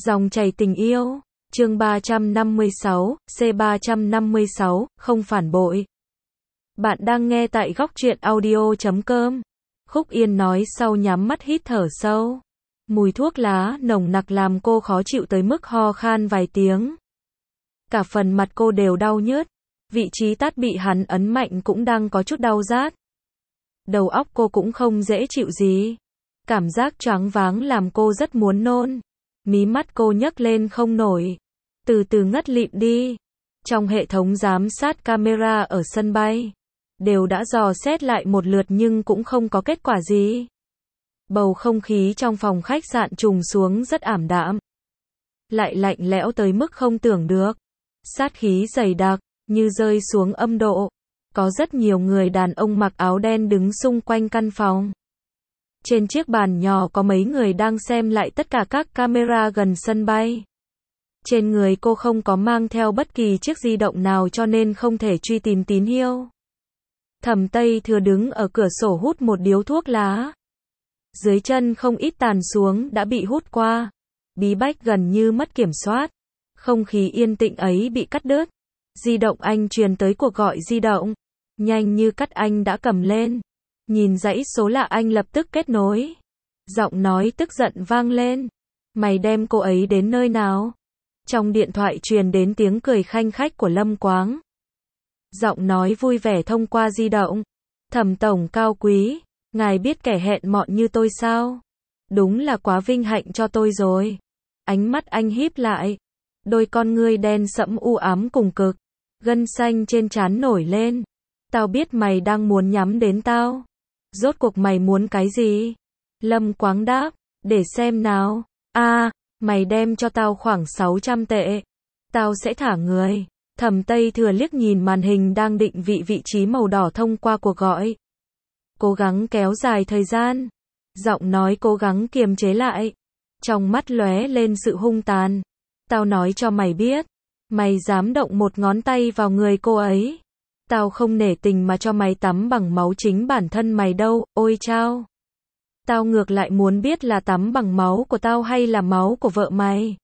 Dòng chảy tình yêu, chương 356, C356, không phản bội. Bạn đang nghe tại góc truyện audio.com. Khúc Yên nói sau nhắm mắt hít thở sâu. Mùi thuốc lá nồng nặc làm cô khó chịu tới mức ho khan vài tiếng. Cả phần mặt cô đều đau nhức. Vị trí tát bị hắn ấn mạnh cũng đang có chút đau rát. Đầu óc cô cũng không dễ chịu gì. Cảm giác choáng váng làm cô rất muốn nôn. Mí mắt cô nhấc lên không nổi. Từ từ ngất lịm đi. Trong hệ thống giám sát camera ở sân bay, đều đã dò xét lại một lượt nhưng cũng không có kết quả gì. Bầu không khí trong phòng khách sạn trùng xuống rất ảm đạm. Lại lạnh lẽo tới mức không tưởng được. Sát khí dày đặc, như rơi xuống âm độ. Có rất nhiều người đàn ông mặc áo đen đứng xung quanh căn phòng. Trên chiếc bàn nhỏ có mấy người đang xem lại tất cả các camera gần sân bay. Trên người cô không có mang theo bất kỳ chiếc di động nào cho nên không thể truy tìm tín hiệu. Thẩm Tây Thừa đứng ở cửa sổ hút một điếu thuốc lá. Dưới chân không ít tàn xuống đã bị hút qua. Bí bách gần như mất kiểm soát. Không khí yên tĩnh ấy bị cắt đứt. Di động anh truyền tới cuộc gọi di động. Nhanh như cắt anh đã cầm lên. Nhìn dãy số lạ anh lập tức kết nối. Giọng nói tức giận vang lên. Mày đem cô ấy đến nơi nào? Trong điện thoại truyền đến tiếng cười khanh khách của Lâm Quáng. Giọng nói vui vẻ thông qua di động. Thẩm tổng cao quý, ngài biết kẻ hẹn mọn như tôi sao? Đúng là quá vinh hạnh cho tôi rồi. Ánh mắt anh híp lại. Đôi con ngươi đen sẫm u ám cùng cực. Gân xanh trên trán nổi lên. Tao biết mày đang muốn nhắm đến tao. Rốt cuộc mày muốn cái gì? Lâm Quáng đáp, để xem nào. Mày đem cho tao khoảng 600 tệ. Tao sẽ thả người. Thẩm Tây Thừa liếc nhìn màn hình đang định vị trí màu đỏ thông qua cuộc gọi. Cố gắng kéo dài thời gian. Giọng nói cố gắng kiềm chế lại. Trong mắt lóe lên sự hung tàn. Tao nói cho mày biết. Mày dám động một ngón tay vào người cô ấy. Tao không nể tình mà cho mày tắm bằng máu chính bản thân mày đâu, ôi chao. Tao ngược lại muốn biết là tắm bằng máu của tao hay là máu của vợ mày.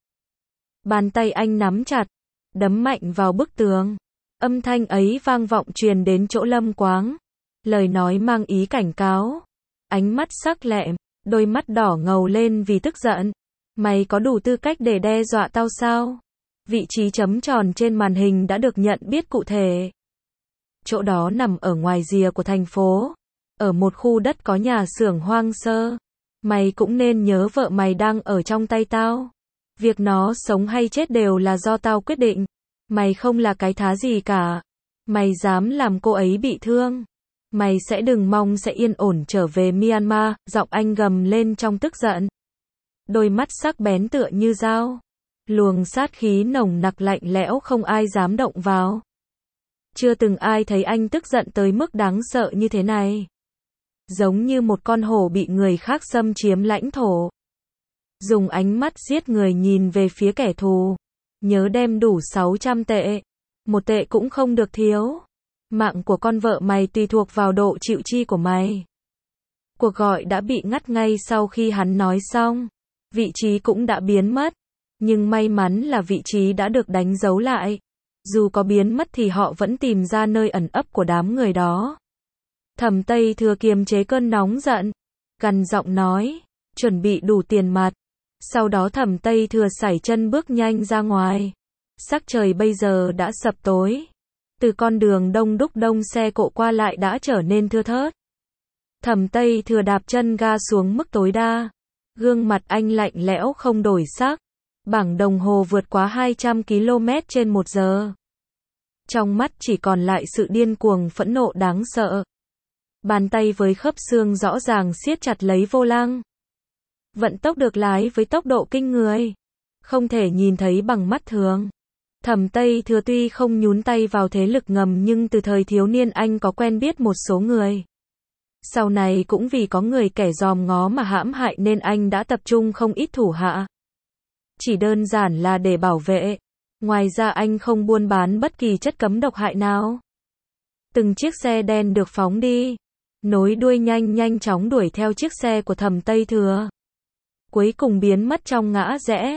Bàn tay anh nắm chặt, đấm mạnh vào bức tường. Âm thanh ấy vang vọng truyền đến chỗ Lâm Quáng. Lời nói mang ý cảnh cáo. Ánh mắt sắc lẹm, đôi mắt đỏ ngầu lên vì tức giận. Mày có đủ tư cách để đe dọa tao sao? Vị trí chấm tròn trên màn hình đã được nhận biết cụ thể. Chỗ đó nằm ở ngoài rìa của thành phố. Ở một khu đất có nhà xưởng hoang sơ. Mày cũng nên nhớ vợ mày đang ở trong tay tao. Việc nó sống hay chết đều là do tao quyết định. Mày không là cái thá gì cả. Mày dám làm cô ấy bị thương. Mày sẽ đừng mong sẽ yên ổn trở về Myanmar. Giọng anh gầm lên trong tức giận. Đôi mắt sắc bén tựa như dao. Luồng sát khí nồng nặc lạnh lẽo không ai dám động vào. Chưa từng ai thấy anh tức giận tới mức đáng sợ như thế này. Giống như một con hổ bị người khác xâm chiếm lãnh thổ. Dùng ánh mắt giết người nhìn về phía kẻ thù. Nhớ đem đủ 600 tệ. Một tệ cũng không được thiếu. Mạng của con vợ mày tùy thuộc vào độ chịu chi của mày. Cuộc gọi đã bị ngắt ngay sau khi hắn nói xong. Vị trí cũng đã biến mất. Nhưng may mắn là vị trí đã được đánh dấu lại. Dù có biến mất thì họ vẫn tìm ra nơi ẩn ấp của đám người đó. Thẩm Tây Thừa kiềm chế cơn nóng giận. Gằn giọng nói. Chuẩn bị đủ tiền mặt. Sau đó Thẩm Tây Thừa sải chân bước nhanh ra ngoài. Sắc trời bây giờ đã sập tối. Từ con đường đông đúc đông xe cộ qua lại đã trở nên thưa thớt. Thẩm Tây Thừa đạp chân ga xuống mức tối đa. Gương mặt anh lạnh lẽo không đổi sắc. Bảng đồng hồ vượt quá 200 km/h. Trong mắt chỉ còn lại sự điên cuồng phẫn nộ đáng sợ. Bàn tay với khớp xương rõ ràng siết chặt lấy vô lăng. Vận tốc được lái với tốc độ kinh người. Không thể nhìn thấy bằng mắt thường. Thẩm Tây Thừa tuy không nhúng tay vào thế lực ngầm nhưng từ thời thiếu niên anh có quen biết một số người. Sau này cũng vì có người kẻ dòm ngó mà hãm hại nên anh đã tập trung không ít thủ hạ. Chỉ đơn giản là để bảo vệ. Ngoài ra anh không buôn bán bất kỳ chất cấm độc hại nào. Từng chiếc xe đen được phóng đi. Nối đuôi nhanh chóng đuổi theo chiếc xe của Thẩm Tây Thừa. Cuối cùng biến mất trong ngã rẽ.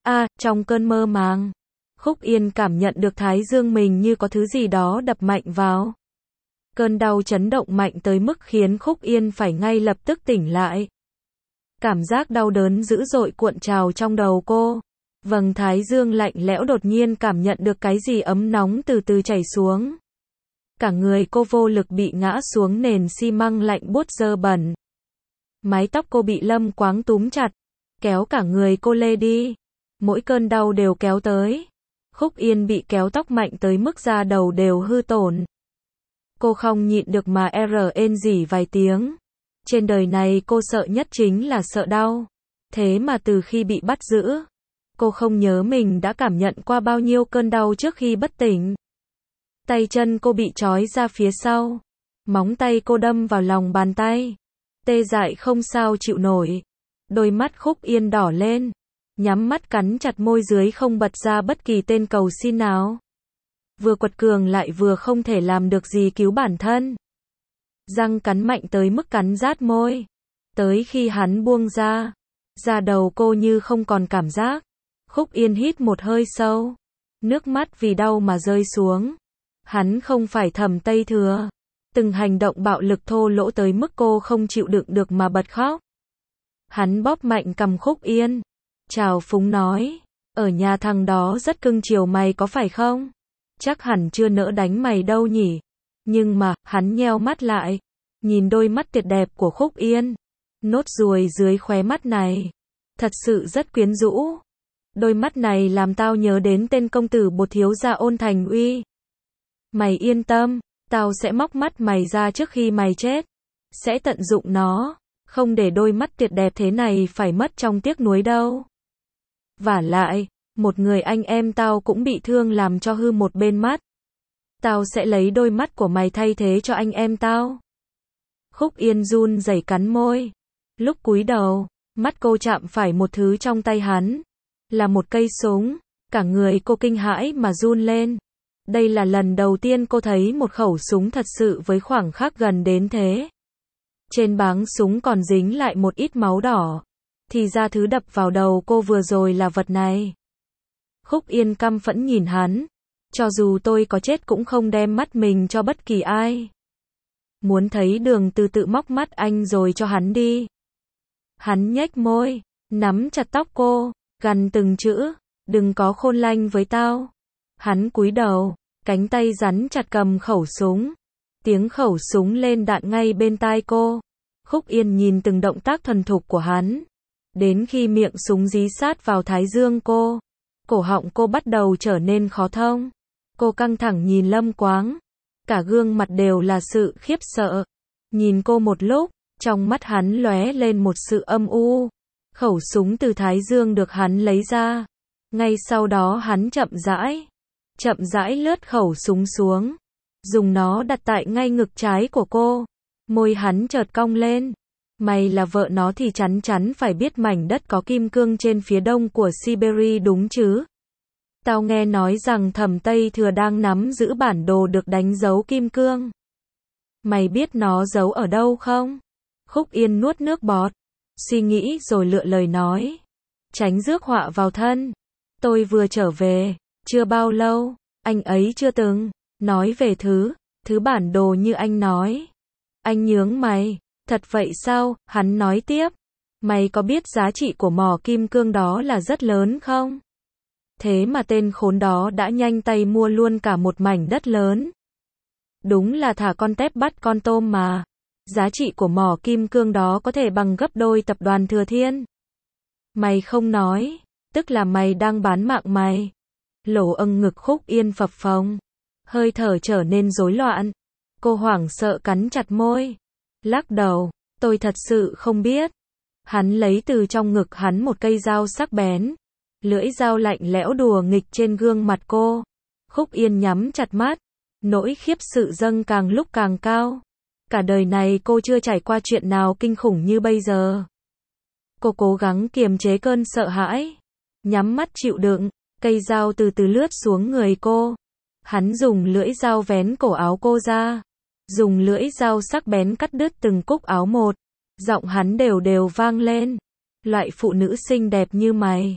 Trong cơn mơ màng, Khúc Yên cảm nhận được thái dương mình như có thứ gì đó đập mạnh vào. Cơn đau chấn động mạnh tới mức khiến Khúc Yên phải ngay lập tức tỉnh lại. Cảm giác đau đớn dữ dội cuộn trào trong đầu cô. Vầng thái dương lạnh lẽo đột nhiên cảm nhận được cái gì ấm nóng từ từ chảy xuống. Cả người cô vô lực bị ngã xuống nền xi măng lạnh buốt dơ bẩn. Mái tóc cô bị Lâm Quáng túm chặt, kéo cả người cô lê đi. Mỗi cơn đau đều kéo tới. Khúc Yên bị kéo tóc mạnh tới mức da đầu đều hư tổn. Cô không nhịn được mà rên rỉ vài tiếng. Trên đời này cô sợ nhất chính là sợ đau. Thế mà từ khi bị bắt giữ, cô không nhớ mình đã cảm nhận qua bao nhiêu cơn đau trước khi bất tỉnh. Tay chân cô bị trói ra phía sau. Móng tay cô đâm vào lòng bàn tay. Tê dại không sao chịu nổi. Đôi mắt Khúc Yên đỏ lên. Nhắm mắt cắn chặt môi dưới không bật ra bất kỳ tên cầu xin nào. Vừa quật cường lại vừa không thể làm được gì cứu bản thân. Răng cắn mạnh tới mức cắn rát môi. Tới khi hắn buông ra, da đầu cô như không còn cảm giác. Khúc Yên hít một hơi sâu. Nước mắt vì đau mà rơi xuống. Hắn không phải Thẩm Tây Thừa. Từng hành động bạo lực thô lỗ tới mức cô không chịu đựng được mà bật khóc. Hắn bóp mạnh cằm Khúc Yên. Trào phúng nói. Ở nhà thằng đó rất cưng chiều mày có phải không? Chắc hẳn chưa nỡ đánh mày đâu nhỉ. Nhưng mà, hắn nheo mắt lại. Nhìn đôi mắt tuyệt đẹp của Khúc Yên. Nốt ruồi dưới khóe mắt này. Thật sự rất quyến rũ. Đôi mắt này làm tao nhớ đến tên công tử bột thiếu gia Ôn Thành Uy. Mày yên tâm, tao sẽ móc mắt mày ra trước khi mày chết. Sẽ tận dụng nó. Không để đôi mắt tuyệt đẹp thế này phải mất trong tiếc nuối đâu. Vả lại, một người anh em tao cũng bị thương làm cho hư một bên mắt. Tao sẽ lấy đôi mắt của mày thay thế cho anh em tao. Khúc Yên run rẩy cắn môi. Lúc cúi đầu, mắt cô chạm phải một thứ trong tay hắn. Là một cây súng. Cả người cô kinh hãi mà run lên. Đây là lần đầu tiên cô thấy một khẩu súng thật sự với khoảng khắc gần đến thế. Trên báng súng còn dính lại một ít máu đỏ. Thì ra thứ đập vào đầu cô vừa rồi là vật này. Khúc Yên căm phẫn nhìn hắn. Cho dù tôi có chết cũng không đem mắt mình cho bất kỳ ai. Muốn thấy đường từ tự móc mắt anh rồi cho hắn đi. Hắn nhếch môi, nắm chặt tóc cô, gằn từng chữ, đừng có khôn lanh với tao. Hắn cúi đầu, cánh tay rắn chặt cầm khẩu súng. Tiếng khẩu súng lên đạn ngay bên tai cô. Khúc Yên nhìn từng động tác thuần thục của hắn. Đến khi miệng súng dí sát vào thái dương cô, cổ họng cô bắt đầu trở nên khó thông. Cô căng thẳng nhìn Lâm Quáng. Cả gương mặt đều là sự khiếp sợ. Nhìn cô một lúc, trong mắt hắn lóe lên một sự âm u. Khẩu súng từ thái dương được hắn lấy ra. Ngay sau đó hắn chậm rãi lướt khẩu súng xuống. Dùng nó đặt tại ngay ngực trái của cô. Môi hắn chợt cong lên. Mày là vợ nó thì chắn chắn phải biết mảnh đất có kim cương trên phía đông của Siberia đúng chứ? Tao nghe nói rằng Thẩm Tây Thừa đang nắm giữ bản đồ được đánh dấu kim cương. Mày biết nó giấu ở đâu không? Khúc Yên nuốt nước bọt. Suy nghĩ rồi lựa lời nói. Tránh rước họa vào thân. Tôi vừa trở về. Chưa bao lâu. Anh ấy chưa từng nói về thứ bản đồ như anh nói. Anh nhướng mày. Thật vậy sao? Hắn nói tiếp. Mày có biết giá trị của mỏ kim cương đó là rất lớn không? Thế mà tên khốn đó đã nhanh tay mua luôn cả một mảnh đất lớn. Đúng là thả con tép bắt con tôm mà. Giá trị của mỏ kim cương đó có thể bằng gấp đôi tập đoàn Thừa Thiên. Mày không nói, tức là mày đang bán mạng mày. Lỗ ngực Khúc Yên phập phồng. Hơi thở trở nên rối loạn. Cô hoảng sợ cắn chặt môi. Lắc đầu, tôi thật sự không biết. Hắn lấy từ trong ngực hắn một cây dao sắc bén. Lưỡi dao lạnh lẽo đùa nghịch trên gương mặt cô. Khúc Yên nhắm chặt mắt. Nỗi khiếp sự dâng càng lúc càng cao. Cả đời này cô chưa trải qua chuyện nào kinh khủng như bây giờ. Cô cố gắng kiềm chế cơn sợ hãi. Nhắm mắt chịu đựng. Cây dao từ từ lướt xuống người cô. Hắn dùng lưỡi dao vén cổ áo cô ra. Dùng lưỡi dao sắc bén cắt đứt từng cúc áo một. Giọng hắn đều đều vang lên. Loại phụ nữ xinh đẹp như mày.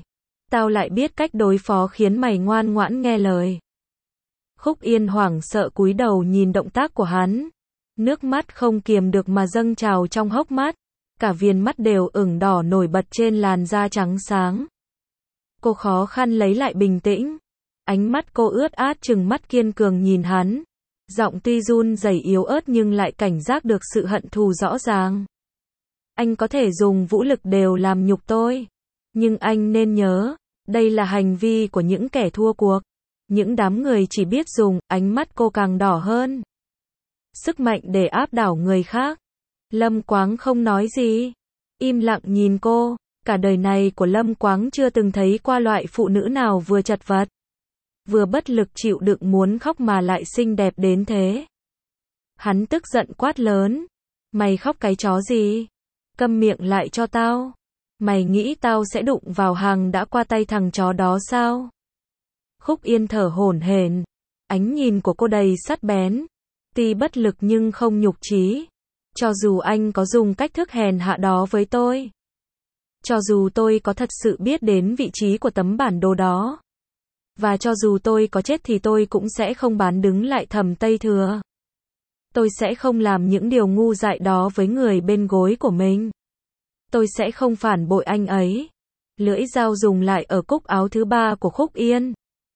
Tao lại biết cách đối phó khiến mày ngoan ngoãn nghe lời. Khúc Yên hoảng sợ cúi đầu nhìn động tác của hắn. Nước mắt không kiềm được mà dâng trào trong hốc mắt. Cả viền mắt đều ửng đỏ nổi bật trên làn da trắng sáng. Cô khó khăn lấy lại bình tĩnh. Ánh mắt cô ướt át trừng mắt kiên cường nhìn hắn. Giọng tuy run rẩy yếu ớt nhưng lại cảnh giác được sự hận thù rõ ràng. Anh có thể dùng vũ lực đều làm nhục tôi. Nhưng anh nên nhớ, đây là hành vi của những kẻ thua cuộc. Những đám người chỉ biết dùng, ánh mắt cô càng đỏ hơn. Sức mạnh để áp đảo người khác. Lâm Quáng không nói gì. Im lặng nhìn cô. Cả đời này của Lâm Quáng chưa từng thấy qua loại phụ nữ nào vừa chật vật, vừa bất lực chịu đựng muốn khóc mà lại xinh đẹp đến thế. Hắn tức giận quát lớn. Mày khóc cái chó gì? Câm miệng lại cho tao. Mày nghĩ tao sẽ đụng vào hàng đã qua tay thằng chó đó sao? Khúc Yên thở hổn hển. Ánh nhìn của cô đầy sắc bén. Tuy bất lực nhưng không nhục chí. Cho dù anh có dùng cách thức hèn hạ đó với tôi, cho dù tôi có thật sự biết đến vị trí của tấm bản đồ đó, và cho dù tôi có chết thì tôi cũng sẽ không bán đứng lại Thẩm Tây Thừa. Tôi sẽ không làm những điều ngu dại đó với người bên gối của mình. Tôi sẽ không phản bội anh ấy. Lưỡi dao dùng lại ở cúc áo thứ 3 của Khúc Yên.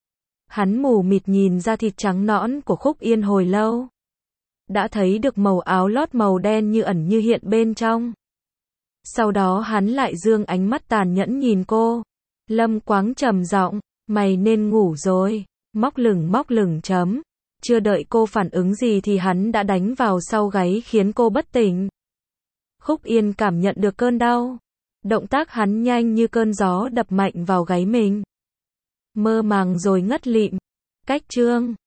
Hắn mù mịt nhìn da thịt trắng nõn của Khúc Yên hồi lâu. Đã thấy được màu áo lót màu đen như ẩn như hiện bên trong. Sau đó hắn lại dương ánh mắt tàn nhẫn nhìn cô. Lâm Quáng trầm giọng, mày nên ngủ rồi. Móc lửng chấm. Chưa đợi cô phản ứng gì thì hắn đã đánh vào sau gáy khiến cô bất tỉnh. Khúc Yên cảm nhận được cơn đau. Động tác hắn nhanh như cơn gió đập mạnh vào gáy mình. Mơ màng rồi ngất lịm. Cách chương